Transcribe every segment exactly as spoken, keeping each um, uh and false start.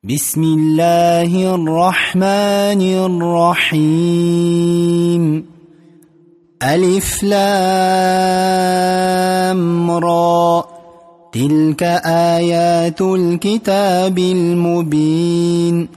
بسم الله الرحمن الرحيم. ألف لام را، تلك آيات الكتاب المبين.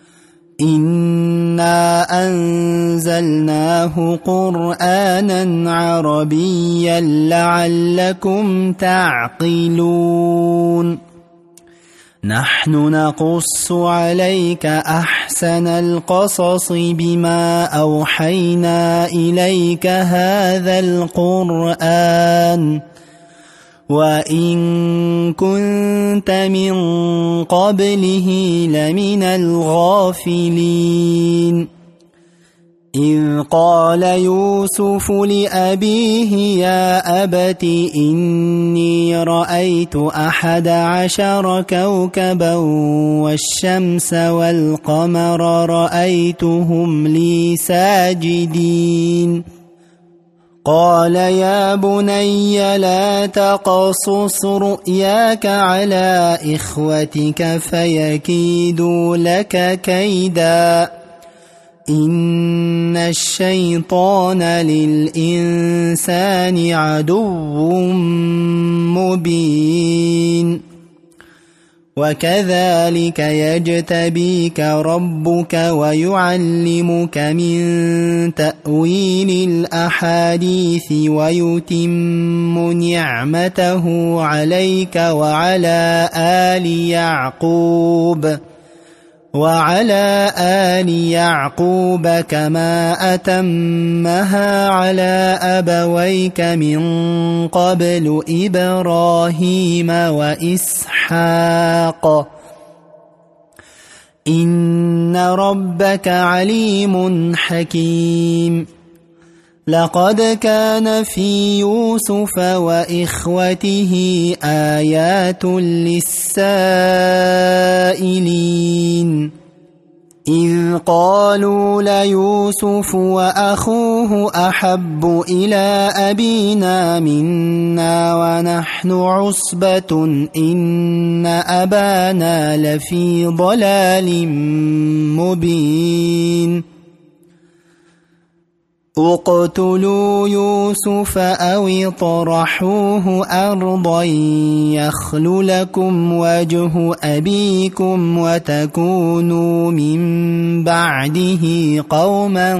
إنا أنزلناه قرآنا عربيا لعلكم تعقلون. نحن نقص عليك أحسن القصص بما أوحينا إليك هذا القرآن وإن كنت من قبله لمن الغافلين. إذ قال يوسف لأبيه يا أبت إني رأيت أحد عشر كوكبا والشمس والقمر رأيتهم لي ساجدين. قال يا بني لا تقصص رؤياك على إخوتك فيكيدوا لك كيدا إن الشيطان للإنسان عدو مبين. وكذلك يجتبيك ربك ويعلمك من تأويل الأحاديث ويتم نعمته عليك وعلى آل يعقوب وعلى آل يعقوب كما أتمها على أبويك من قبل إبراهيم وإسحاق إن ربك عليم حكيم. لقد كان في يوسف وإخوته آيات للسائلين إذ قالوا ليوسف وأخوه أحب إلى أبينا منا ونحن عصبة إن أبانا لفي ضلال مبين. اقتلوا يوسف أو اطرحوه أرضا يخل لكم وجه أبيكم وتكونوا من بعده قوما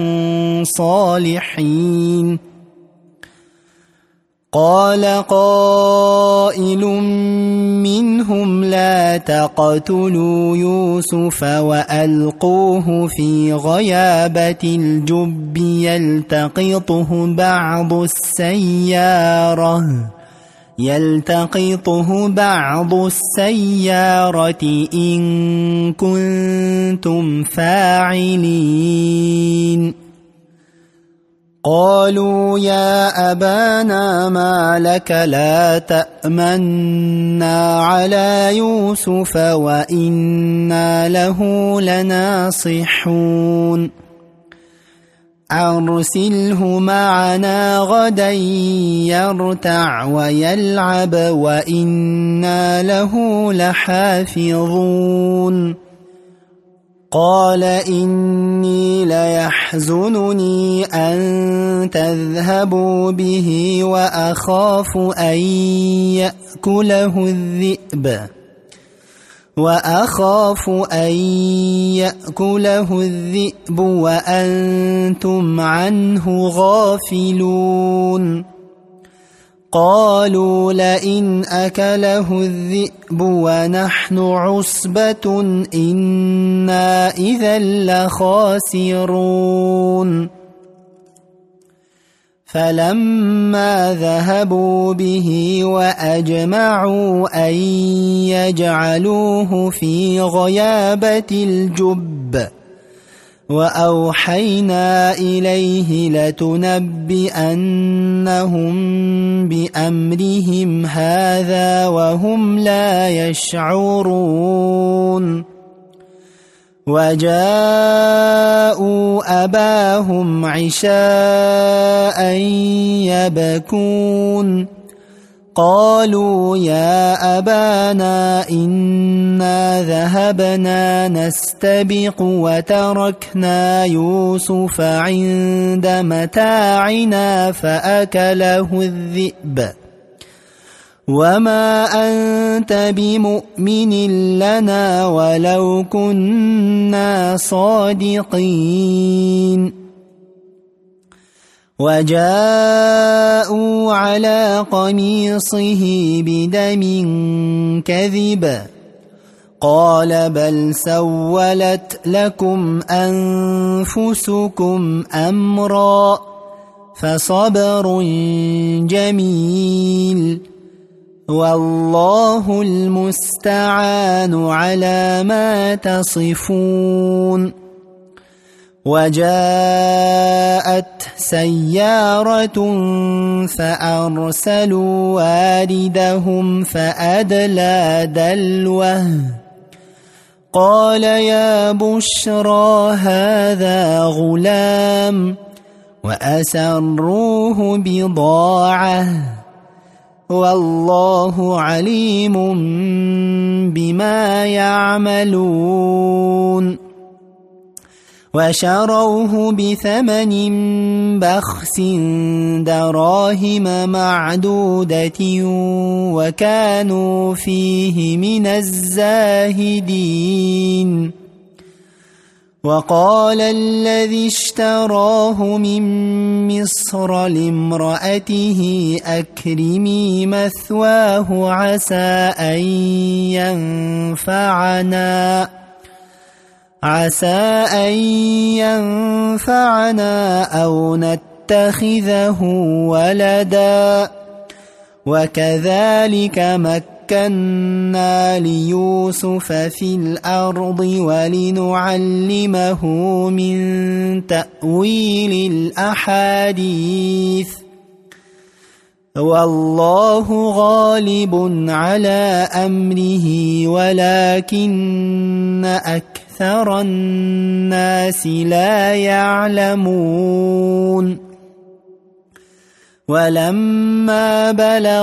صالحين. قال قائل منهم لا تقتلوا يوسف وألقوه في غيابة الجب يلتقطه بعض السيارة يلتقطه بعض السيارة إن كنتم فاعلين. قالوا يا أبانا ما لك لا تأمنا على يوسف وإنا له لناصحون. أرسله معنا غدا يرتع ويلعب وإنا له لحافظون. قال إني ليحزنني أن تذهبوا به وأخاف أن يأكله الذئب وأخاف أن يأكله الذئب وأنتم عنه غافلون. قالوا لئن أكله الذئب ونحن عصبة إنا إذا لخاسرون. فلما ذهبوا به وأجمعوا أن يجعلوه في غيابة الجب وأوحينا إليه لتنبئنهم بأمرهم هذا وهم لا يشعرون. وجاءوا أباهم عشاء يبكون. قالوا يا أبانا إنا ذهبنا نستبق وتركنا يوسف عند متاعنا فأكله الذئب وما أنت بمؤمن لنا ولو كنا صادقين وجاءوا على قميصه بدم كذب قال بل سولت لكم أنفسكم أمرا فصبر جميل والله المستعان على ما تصفون وجاءت سيارة فأرسلوا واردهم فأدلى دلوه قال يا بشرى هذا غلام وأسروه بضاعة والله عليم بما يعملون وشروه بثمن بخس دراهم معدودة وكانوا فيه من الزاهدين وقال الذي اشتراه من مصر لامرأته أكرمي مثواه عسى أن ينفعنا عسى أن ينفعنا أو نتخذه ولدا وكذلك مكنا ليوسف في الأرض ولنعلمه من تأويل الأحاديث والله غالب على أمره ولكن أكثر الناس لا يعلمون ولما بلغ